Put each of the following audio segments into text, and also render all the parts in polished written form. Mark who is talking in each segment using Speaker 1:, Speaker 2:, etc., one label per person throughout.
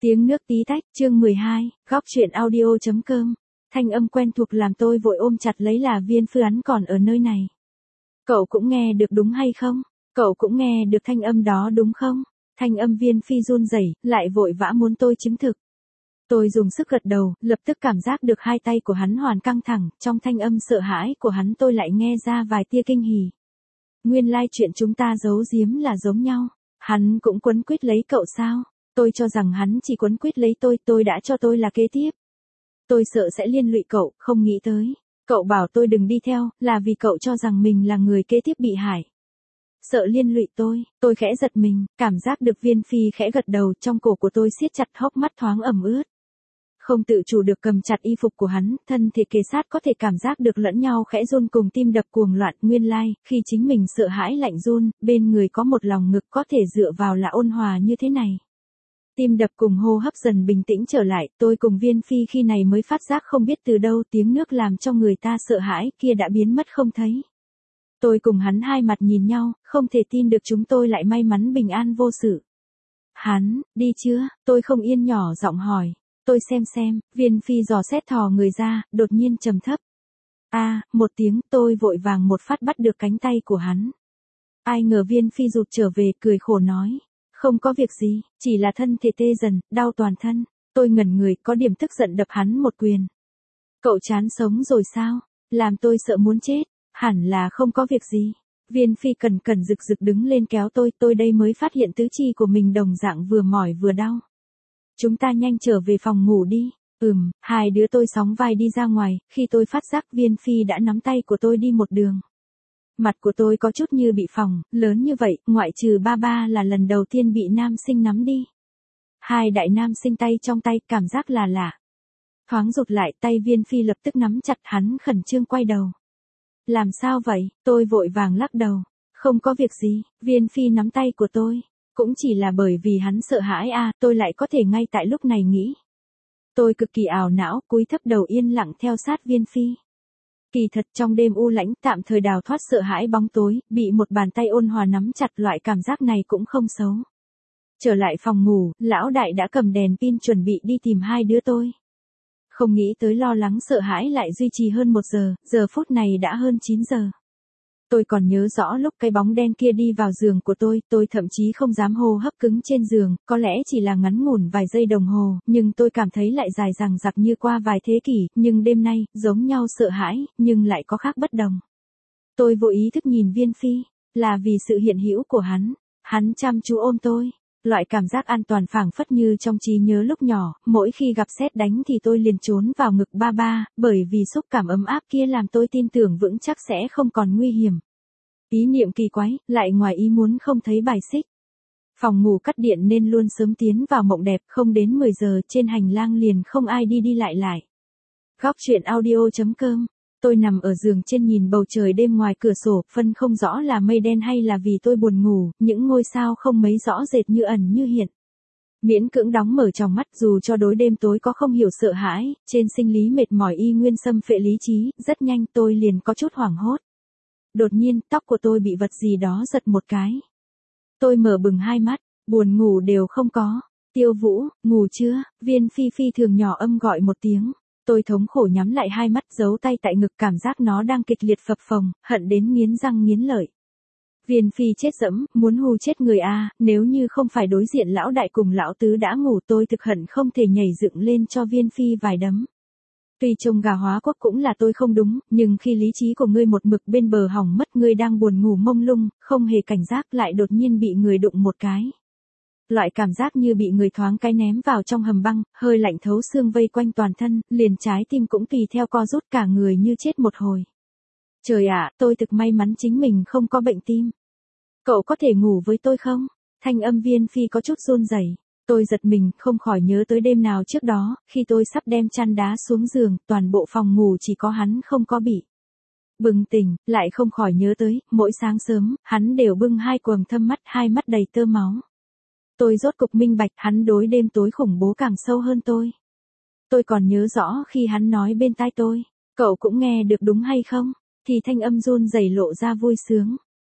Speaker 1: Tiếng nước tí tách, chương 12, góc truyện audio.com. Thanh âm quen thuộc làm tôi vội ôm chặt lấy là Viên Phi hắn còn ở nơi này. Cậu cũng nghe được đúng hay không? Cậu cũng nghe được thanh âm đó đúng không? Thanh âm Viên Phi run rẩy, lại vội vã muốn tôi chứng thực. Tôi dùng sức gật đầu, lập tức cảm giác được hai tay của hắn hoàn căng thẳng, trong thanh âm sợ hãi của hắn tôi lại nghe ra vài tia kinh hỉ. Nguyên lai chuyện chúng ta giấu giếm là giống nhau. Hắn cũng quấn quýt lấy cậu sao? Tôi cho rằng hắn chỉ quấn quýt lấy tôi đã cho tôi là kế tiếp. Tôi sợ sẽ liên lụy cậu, không nghĩ tới. Cậu bảo tôi đừng đi theo, là vì cậu cho rằng mình là người kế tiếp bị hại. Sợ liên lụy tôi khẽ giật mình, cảm giác được Viên Phi khẽ gật đầu, trong cổ của tôi siết chặt, hốc mắt thoáng ẩm ướt. Không tự chủ được cầm chặt y phục của hắn, thân thể kề sát có thể cảm giác được lẫn nhau khẽ run cùng tim đập cuồng loạn. Nguyên lai, khi chính mình sợ hãi lạnh run, bên người có một lòng ngực có thể dựa vào là ôn hòa như thế này. Tim đập cùng hô hấp dần bình tĩnh trở lại, tôi cùng Viên Phi khi này mới phát giác không biết từ đâu tiếng nước làm cho người ta sợ hãi kia đã biến mất không thấy. Tôi cùng hắn hai mặt nhìn nhau, không thể tin được chúng tôi lại may mắn bình an vô sự. Hắn, đi chưa? Tôi không yên nhỏ giọng hỏi. Tôi xem, Viên Phi dò xét thò người ra, đột nhiên trầm thấp. Một tiếng, tôi vội vàng một phát bắt được cánh tay của hắn. Ai ngờ Viên Phi rụt trở về, cười khổ nói. Không có việc gì, chỉ là thân thể tê dần, đau toàn thân. Tôi ngẩn người, có điểm tức giận đập hắn một quyền. Cậu chán sống rồi sao? Làm tôi sợ muốn chết. Hẳn là không có việc gì. Viên Phi cẩn cẩn rực rực đứng lên kéo tôi đây mới phát hiện tứ chi của mình đồng dạng vừa mỏi vừa đau. Chúng ta nhanh trở về phòng ngủ đi. Hai đứa tôi sóng vai đi ra ngoài, khi tôi phát giác Viên Phi đã nắm tay của tôi đi một đường. Mặt của tôi có chút như bị phỏng, lớn như vậy, ngoại trừ ba là lần đầu tiên bị nam sinh nắm đi. Hai đại nam sinh tay trong tay, cảm giác là lạ. Thoáng rụt lại, tay Viên Phi lập tức nắm chặt, hắn khẩn trương quay đầu. Làm sao vậy? Tôi vội vàng lắc đầu. Không có việc gì, Viên Phi nắm tay của tôi. Cũng chỉ là bởi vì hắn sợ hãi tôi lại có thể ngay tại lúc này nghĩ. Tôi cực kỳ ảo não, cúi thấp đầu yên lặng theo sát Viên Phi. Kỳ thật trong đêm u lãnh tạm thời đào thoát sợ hãi bóng tối, bị một bàn tay ôn hòa nắm chặt, loại cảm giác này cũng không xấu. Trở lại phòng ngủ, lão đại đã cầm đèn pin chuẩn bị đi tìm hai đứa tôi. Không nghĩ tới lo lắng sợ hãi lại duy trì hơn 1 giờ, giờ phút này đã hơn 9 giờ. Tôi còn nhớ rõ lúc cái bóng đen kia đi vào giường của tôi thậm chí không dám hô hấp cứng trên giường, có lẽ chỉ là ngắn ngủn vài giây đồng hồ, nhưng tôi cảm thấy lại dài dằng dặc như qua vài thế kỷ, nhưng đêm nay, giống nhau sợ hãi, nhưng lại có khác bất đồng. Tôi vô ý thức nhìn Viên Phi, là vì sự hiện hữu của hắn chăm chú ôm tôi. Loại cảm giác an toàn phảng phất như trong trí nhớ lúc nhỏ, mỗi khi gặp sét đánh thì tôi liền trốn vào ngực ba, bởi vì xúc cảm ấm áp kia làm tôi tin tưởng vững chắc sẽ không còn nguy hiểm. Ý niệm kỳ quái, lại ngoài ý muốn không thấy bài xích. Phòng ngủ cắt điện nên luôn sớm tiến vào mộng đẹp, không đến 10 giờ trên hành lang liền không ai đi lại. Góc truyện audio.com. Tôi nằm ở giường trên nhìn bầu trời đêm ngoài cửa sổ, phân không rõ là mây đen hay là vì tôi buồn ngủ, những ngôi sao không mấy rõ rệt như ẩn như hiện. Miễn cưỡng đóng mở tròng mắt, dù cho đối đêm tối có không hiểu sợ hãi, trên sinh lý mệt mỏi y nguyên xâm phệ lý trí, rất nhanh tôi liền có chút hoảng hốt. Đột nhiên, tóc của tôi bị vật gì đó giật một cái. Tôi mở bừng hai mắt, buồn ngủ đều không có. Tiêu Vũ, ngủ chưa? Viên Phi thường nhỏ âm gọi một tiếng. Tôi thống khổ nhắm lại hai mắt, giấu tay tại ngực, cảm giác nó đang kịch liệt phập phồng, hận đến nghiến răng nghiến lợi. Viên Phi chết dẫm, muốn hù chết người nếu như không phải đối diện lão đại cùng lão tứ đã ngủ, tôi thực hận không thể nhảy dựng lên cho Viên Phi vài đấm. Tuy trông gà hóa quốc cũng là tôi không đúng, nhưng khi lý trí của ngươi một mực bên bờ hỏng mất, ngươi đang buồn ngủ mông lung, không hề cảnh giác lại đột nhiên bị người đụng một cái. Loại cảm giác như bị người thoáng cái ném vào trong hầm băng, hơi lạnh thấu xương vây quanh toàn thân, liền trái tim cũng tùy theo co rút, cả người như chết một hồi. Trời ạ, tôi thực may mắn chính mình không có bệnh tim. Cậu có thể ngủ với tôi không? Thanh âm Viên Phi có chút run rẩy. Tôi giật mình, không khỏi nhớ tới đêm nào trước đó, khi tôi sắp đem chăn đá xuống giường, toàn bộ phòng ngủ chỉ có hắn không có bị. Bừng tỉnh, lại không khỏi nhớ tới, mỗi sáng sớm, hắn đều bưng hai quầng thâm mắt, hai mắt đầy tơ máu. Tôi rốt cục minh bạch, hắn đối đêm tối khủng bố càng sâu hơn tôi. Tôi còn nhớ rõ khi hắn nói bên tai tôi, cậu cũng nghe được đúng hay không? Thì thanh âm run rẩy lộ ra vui sướng.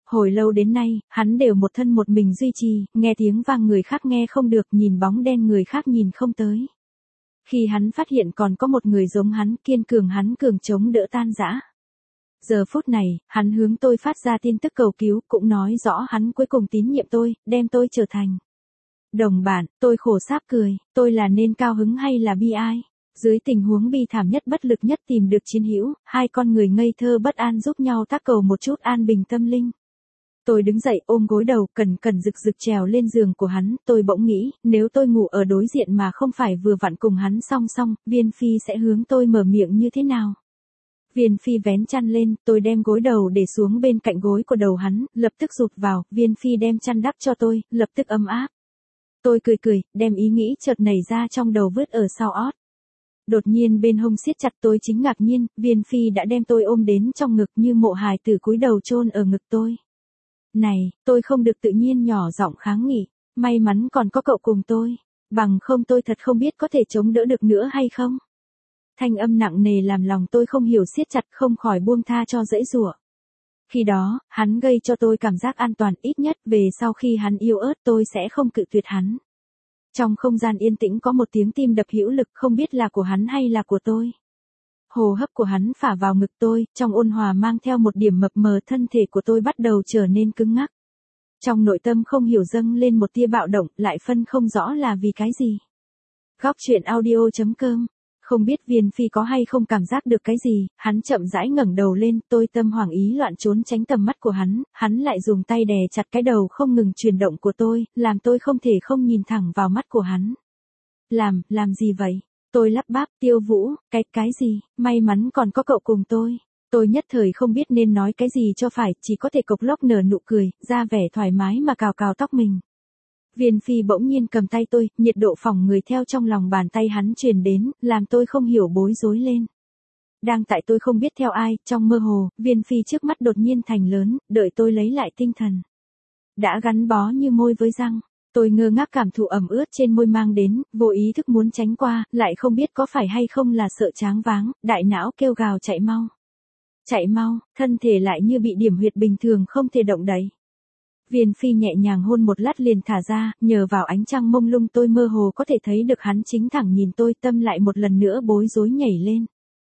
Speaker 1: Hồi lâu đến nay, hắn đều một thân một mình duy trì, nghe tiếng vang người khác nghe không được, nhìn bóng đen người khác nhìn không tới. Khi hắn phát hiện còn có một người giống hắn, kiên cường hắn cường chống đỡ tan rã. Giờ phút này, hắn hướng tôi phát ra tin tức cầu cứu, cũng nói rõ hắn cuối cùng tín nhiệm tôi, đem tôi trở thành đồng bạn. Tôi khổ sáp cười, tôi là nên cao hứng hay là bi ai? Dưới tình huống bi thảm nhất bất lực nhất tìm được chiến hữu, hai con người ngây thơ bất an giúp nhau tác cầu một chút an bình tâm linh. Tôi đứng dậy ôm gối đầu, cẩn cẩn rực rực trèo lên giường của hắn, tôi bỗng nghĩ, nếu tôi ngủ ở đối diện mà không phải vừa vặn cùng hắn song song, Viên Phi sẽ hướng tôi mở miệng như thế nào? Viên Phi vén chăn lên, tôi đem gối đầu để xuống bên cạnh gối của đầu hắn, lập tức rụt vào, Viên Phi đem chăn đắp cho tôi, lập tức ấm áp. Tôi cười cười, đem ý nghĩ chợt nảy ra trong đầu vứt ở sau ót. Đột nhiên bên hông siết chặt, tôi chính ngạc nhiên, Viên Phi đã đem tôi ôm đến trong ngực như mộ hài tử cúi đầu chôn ở ngực tôi. Này, tôi không được tự nhiên nhỏ giọng kháng nghị, may mắn còn có cậu cùng tôi, bằng không tôi thật không biết có thể chống đỡ được nữa hay không. Thanh âm nặng nề làm lòng tôi không hiểu siết chặt, không khỏi buông tha cho dãy giụa. Khi đó, hắn gây cho tôi cảm giác an toàn, ít nhất về sau khi hắn yêu ớt tôi sẽ không cự tuyệt hắn. Trong không gian yên tĩnh có một tiếng tim đập hữu lực, không biết là của hắn hay là của tôi. Hô hấp của hắn phả vào ngực tôi, trong ôn hòa mang theo một điểm mập mờ, thân thể của tôi bắt đầu trở nên cứng ngắc. Trong nội tâm không hiểu dâng lên một tia bạo động, lại phân không rõ là vì cái gì. Góc truyện audio.com. Không biết Viên Phi có hay không cảm giác được cái gì, hắn chậm rãi ngẩng đầu lên, tôi tâm hoảng ý loạn trốn tránh tầm mắt của hắn lại dùng tay đè chặt cái đầu không ngừng chuyển động của tôi, làm tôi không thể không nhìn thẳng vào mắt của hắn. Làm gì vậy? Tôi lắp bắp, Tiêu Vũ, cái gì, may mắn còn có cậu cùng tôi. Tôi nhất thời không biết nên nói cái gì cho phải, chỉ có thể cộc lốc nở nụ cười, ra vẻ thoải mái mà cào cào tóc mình. Viên Phi bỗng nhiên cầm tay tôi, nhiệt độ phòng người theo trong lòng bàn tay hắn truyền đến, làm tôi không hiểu bối rối lên. Đang tại tôi không biết theo ai, trong mơ hồ, Viên Phi trước mắt đột nhiên thành lớn, đợi tôi lấy lại tinh thần. Đã gắn bó như môi với răng. Tôi ngơ ngác cảm thụ ẩm ướt trên môi mang đến, vô ý thức muốn tránh qua, lại không biết có phải hay không là sợ choáng váng, đại não kêu gào chạy mau. Chạy mau, thân thể lại như bị điểm huyệt bình thường không thể động đậy. Viên Phi nhẹ nhàng hôn một lát liền thả ra, nhờ vào ánh trăng mông lung tôi mơ hồ có thể thấy được hắn chính thẳng nhìn tôi, tâm lại một lần nữa bối rối nhảy lên.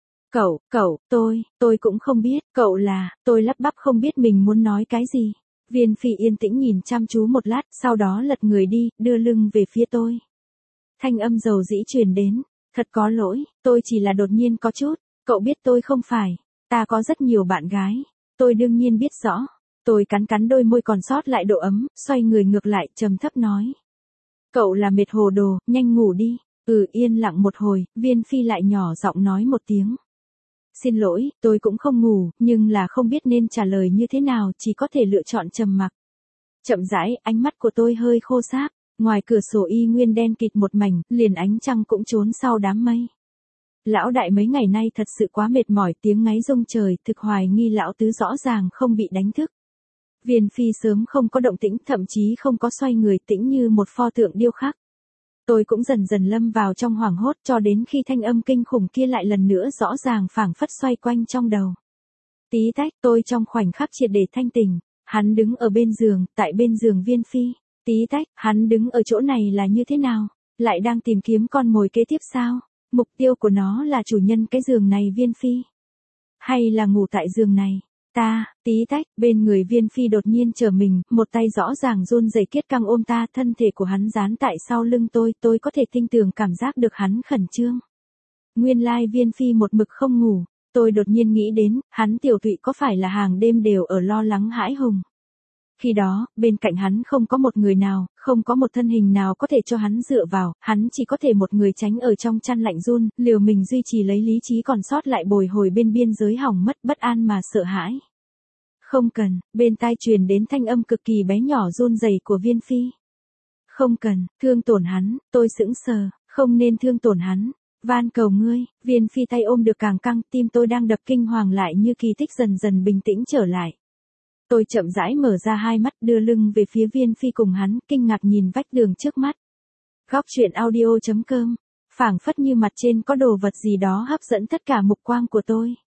Speaker 1: Cậu, tôi cũng không biết, cậu là, tôi lắp bắp không biết mình muốn nói cái gì. Viên Phi yên tĩnh nhìn chăm chú một lát, sau đó lật người đi, đưa lưng về phía tôi. Thanh âm dầu dĩ truyền đến, thật có lỗi, tôi chỉ là đột nhiên có chút, cậu biết tôi không phải, ta có rất nhiều bạn gái, tôi đương nhiên biết rõ. Tôi cắn đôi môi còn sót lại độ ấm, xoay người ngược lại, trầm thấp nói. Cậu là mệt hồ đồ, nhanh ngủ đi. Yên lặng một hồi, Viên Phi lại nhỏ giọng nói một tiếng. Xin lỗi, tôi cũng không ngủ, nhưng là không biết nên trả lời như thế nào, chỉ có thể lựa chọn trầm mặc. Chậm rãi, ánh mắt của tôi hơi khô sáp, ngoài cửa sổ y nguyên đen kịt một mảnh, liền ánh trăng cũng trốn sau đám mây. Lão đại mấy ngày nay thật sự quá mệt mỏi, tiếng ngáy rung trời, thực hoài nghi lão tứ rõ ràng không bị đánh thức. Viên Phi sớm không có động tĩnh, thậm chí không có xoay người, tĩnh như một pho tượng điêu khắc. Tôi cũng dần dần lâm vào trong hoảng hốt, cho đến khi thanh âm kinh khủng kia lại lần nữa rõ ràng phảng phất xoay quanh trong đầu. Tí tách, tôi trong khoảnh khắc triệt để thanh tỉnh, hắn đứng ở bên giường, tại bên giường Viên Phi. Tí tách, hắn đứng ở chỗ này là như thế nào? Lại đang tìm kiếm con mồi kế tiếp sao? Mục tiêu của nó là chủ nhân cái giường này Viên Phi? Hay là ngủ tại giường này? Tí tách, bên người Viên Phi đột nhiên trở mình, một tay rõ ràng run rẩy kiết căng ôm ta, thân thể của hắn dán tại sau lưng tôi có thể tinh tường cảm giác được hắn khẩn trương. Nguyên lai Viên Phi một mực không ngủ, tôi đột nhiên nghĩ đến, hắn tiểu tụy có phải là hàng đêm đều ở lo lắng hãi hùng. Khi đó, bên cạnh hắn không có một người nào, không có một thân hình nào có thể cho hắn dựa vào, hắn chỉ có thể một người tránh ở trong chăn lạnh run, liều mình duy trì lấy lý trí còn sót lại bồi hồi bên biên giới hỏng mất bất an mà sợ hãi. Không cần, bên tai truyền đến thanh âm cực kỳ bé nhỏ run rẩy của Viên Phi. Không cần, thương tổn hắn, tôi sững sờ, không nên thương tổn hắn. Van cầu ngươi, Viên Phi tay ôm được càng căng, tim tôi đang đập kinh hoàng lại như kỳ tích dần dần bình tĩnh trở lại. Tôi chậm rãi mở ra hai mắt, đưa lưng về phía Viên Phi cùng hắn, kinh ngạc nhìn vách tường trước mắt. Góc truyện audio.com, phảng phất như mặt trên có đồ vật gì đó hấp dẫn tất cả mục quang của tôi.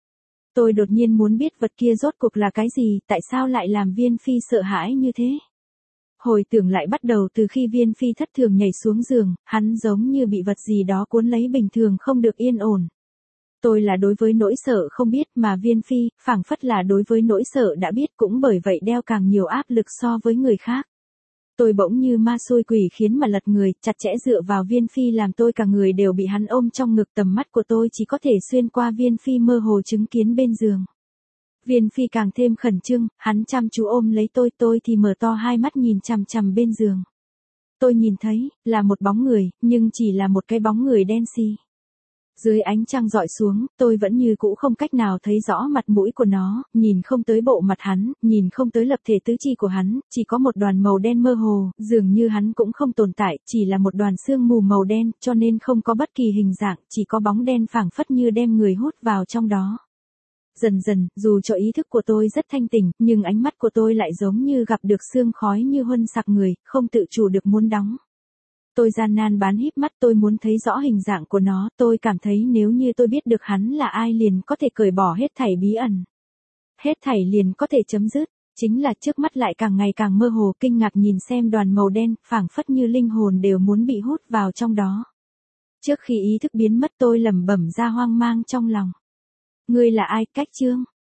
Speaker 1: Tôi đột nhiên muốn biết vật kia rốt cuộc là cái gì, tại sao lại làm Viên Phi sợ hãi như thế. Hồi tưởng lại bắt đầu từ khi Viên Phi thất thường nhảy xuống giường, hắn giống như bị vật gì đó cuốn lấy bình thường không được yên ổn. Tôi là đối với nỗi sợ không biết mà Viên Phi, phảng phất là đối với nỗi sợ đã biết cũng bởi vậy đeo càng nhiều áp lực so với người khác. Tôi bỗng như ma xui quỷ khiến mà lật người, chặt chẽ dựa vào Viên Phi làm tôi cả người đều bị hắn ôm trong ngực, tầm mắt của tôi chỉ có thể xuyên qua Viên Phi mơ hồ chứng kiến bên giường. Viên Phi càng thêm khẩn trương, hắn chăm chú ôm lấy tôi thì mở to hai mắt nhìn chằm chằm bên giường. Tôi nhìn thấy, là một bóng người, nhưng chỉ là một cái bóng người đen xì. Dưới ánh trăng dọi xuống, tôi vẫn như cũ không cách nào thấy rõ mặt mũi của nó, nhìn không tới bộ mặt hắn, nhìn không tới lập thể tứ chi của hắn, chỉ có một đoàn màu đen mơ hồ, dường như hắn cũng không tồn tại, chỉ là một đoàn sương mù màu đen, cho nên không có bất kỳ hình dạng, chỉ có bóng đen phảng phất như đem người hút vào trong đó. Dần dần, dù cho ý thức của tôi rất thanh tỉnh, nhưng ánh mắt của tôi lại giống như gặp được sương khói như huân sặc người, không tự chủ được muốn đóng. Tôi gian nan bán híp mắt, tôi muốn thấy rõ hình dạng của nó, tôi cảm thấy nếu như tôi biết được hắn là ai liền có thể cởi bỏ hết thảy bí ẩn. Hết thảy liền có thể chấm dứt, chính là trước mắt lại càng ngày càng mơ hồ, kinh ngạc nhìn xem đoàn màu đen, phảng phất như linh hồn đều muốn bị hút vào trong đó. Trước khi ý thức biến mất tôi lẩm bẩm ra hoang mang trong lòng. Ngươi là ai, Cách Chương?